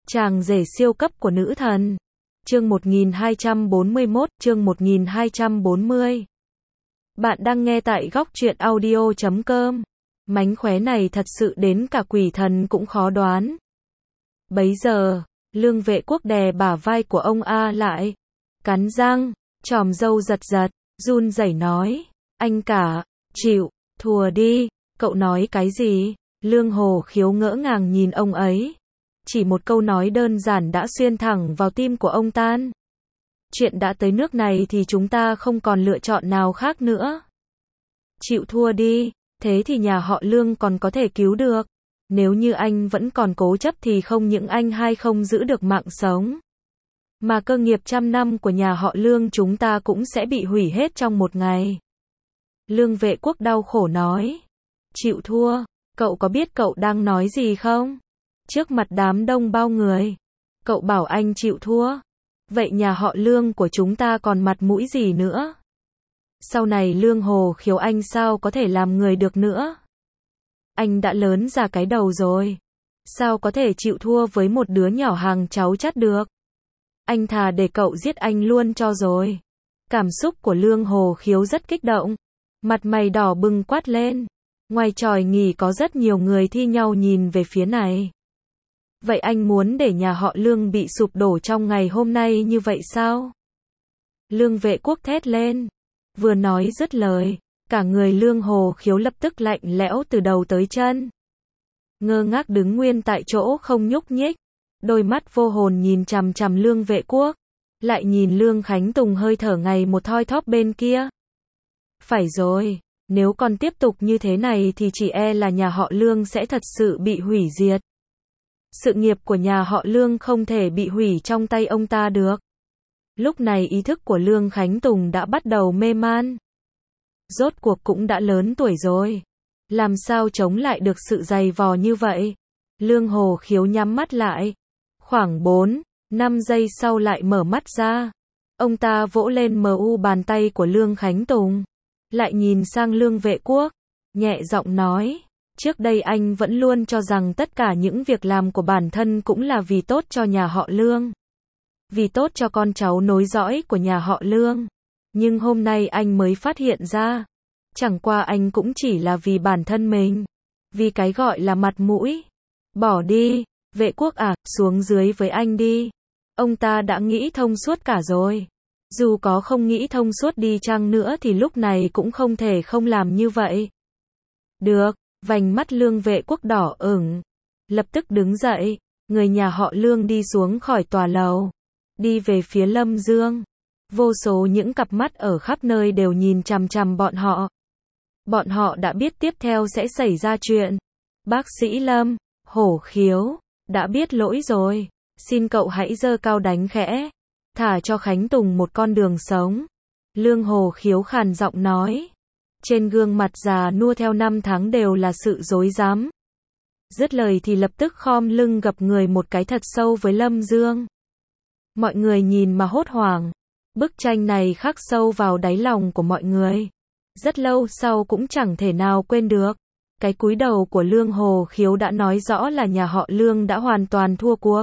Chàng rể siêu cấp của nữ thần. Chương 1241, chương 1240. Bạn đang nghe tại góc truyện audio.com. Mánh khóe này thật sự đến cả quỷ thần cũng khó đoán. Bấy giờ, Lương Vệ Quốc đè bả vai của ông A lại, cắn răng, chòm râu giật giật, run rẩy nói, anh cả, chịu, thua đi. Cậu nói cái gì? Lương Hồ Khiếu ngỡ ngàng nhìn ông ấy. Chỉ một câu nói đơn giản đã xuyên thẳng vào tim của ông tan. Chuyện đã tới nước này thì chúng ta không còn lựa chọn nào khác nữa. Chịu thua đi, thế thì nhà họ Lương còn có thể cứu được. Nếu như anh vẫn còn cố chấp thì không những anh hai không giữ được mạng sống, mà cơ nghiệp trăm năm của nhà họ Lương chúng ta cũng sẽ bị hủy hết trong một ngày. Lương Vệ Quốc đau khổ nói. Chịu thua, cậu có biết cậu đang nói gì không? Trước mặt đám đông bao người, cậu bảo anh chịu thua. Vậy nhà họ Lương của chúng ta còn mặt mũi gì nữa? Sau này Lương Hồ Khiếu anh sao có thể làm người được nữa? Anh đã lớn già cái đầu rồi, sao có thể chịu thua với một đứa nhỏ hàng cháu chắt được? Anh thà để cậu giết anh luôn cho rồi. Cảm xúc của Lương Hồ Khiếu rất kích động, mặt mày đỏ bừng quát lên. Ngoài tròi nghỉ có rất nhiều người thi nhau nhìn về phía này. Vậy anh muốn để nhà họ Lương bị sụp đổ trong ngày hôm nay như vậy sao? Lương Vệ Quốc thét lên. Vừa nói dứt lời, cả người Lương Hồ Khiếu lập tức lạnh lẽo từ đầu tới chân. Ngơ ngác đứng nguyên tại chỗ không nhúc nhích. Đôi mắt vô hồn nhìn chằm chằm Lương Vệ Quốc. Lại nhìn Lương Khánh Tùng hơi thở ngày một thoi thóp bên kia. Phải rồi, nếu còn tiếp tục như thế này thì chỉ e là nhà họ Lương sẽ thật sự bị hủy diệt. Sự nghiệp của nhà họ Lương không thể bị hủy trong tay ông ta được. Lúc này ý thức của Lương Khánh Tùng đã bắt đầu mê man. Rốt cuộc cũng đã lớn tuổi rồi, làm sao chống lại được sự dày vò như vậy? Lương Hồ Khiếu nhắm mắt lại. Khoảng 4-5 giây sau lại mở mắt ra. Ông ta vỗ lên bàn tay của Lương Khánh Tùng. Lại nhìn sang Lương Vệ Quốc, nhẹ giọng nói. Trước đây anh vẫn luôn cho rằng tất cả những việc làm của bản thân cũng là vì tốt cho nhà họ Lương. Vì tốt cho con cháu nối dõi của nhà họ Lương. Nhưng hôm nay anh mới phát hiện ra. Chẳng qua anh cũng chỉ là vì bản thân mình. Vì cái gọi là mặt mũi. Bỏ đi, Vệ Quốc à, xuống dưới với anh đi. Ông ta đã nghĩ thông suốt cả rồi. Dù có không nghĩ thông suốt đi chăng nữa thì lúc này cũng không thể không làm như vậy. Được, vành mắt Lương Vệ Quốc đỏ ửng. Lập tức đứng dậy, người nhà họ Lương đi xuống khỏi tòa lầu. Đi về phía Lâm Dương. Vô số những cặp mắt ở khắp nơi đều nhìn chằm chằm bọn họ. Bọn họ đã biết tiếp theo sẽ xảy ra chuyện. Bác sĩ Lâm, Hổ Khiếu, đã biết lỗi rồi. Xin cậu hãy giơ cao đánh khẽ. Thả cho Khánh Tùng một con đường sống. Lương Hồ Khiếu khàn giọng nói. Trên gương mặt già nua theo năm tháng đều là sự dối dám. Dứt lời thì lập tức khom lưng gập người một cái thật sâu với Lâm Dương. Mọi người nhìn mà hốt hoảng. Bức tranh này khắc sâu vào đáy lòng của mọi người. Rất lâu sau cũng chẳng thể nào quên được. Cái cúi đầu của Lương Hồ Khiếu đã nói rõ là nhà họ Lương đã hoàn toàn thua cuộc.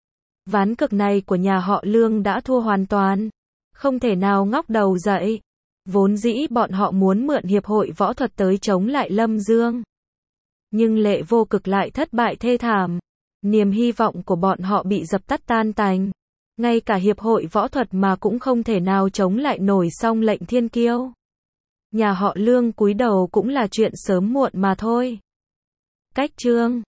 Ván cược này của nhà họ Lương đã thua hoàn toàn. Không thể nào ngóc đầu dậy. Vốn dĩ bọn họ muốn mượn hiệp hội võ thuật tới chống lại Lâm Dương. Nhưng Lệ Vô Cực lại thất bại thê thảm. Niềm hy vọng của bọn họ bị dập tắt tan tành. Ngay cả hiệp hội võ thuật mà cũng không thể nào chống lại nổi Song Lệnh Thiên Kiêu. Nhà họ Lương cúi đầu cũng là chuyện sớm muộn mà thôi. Cách chương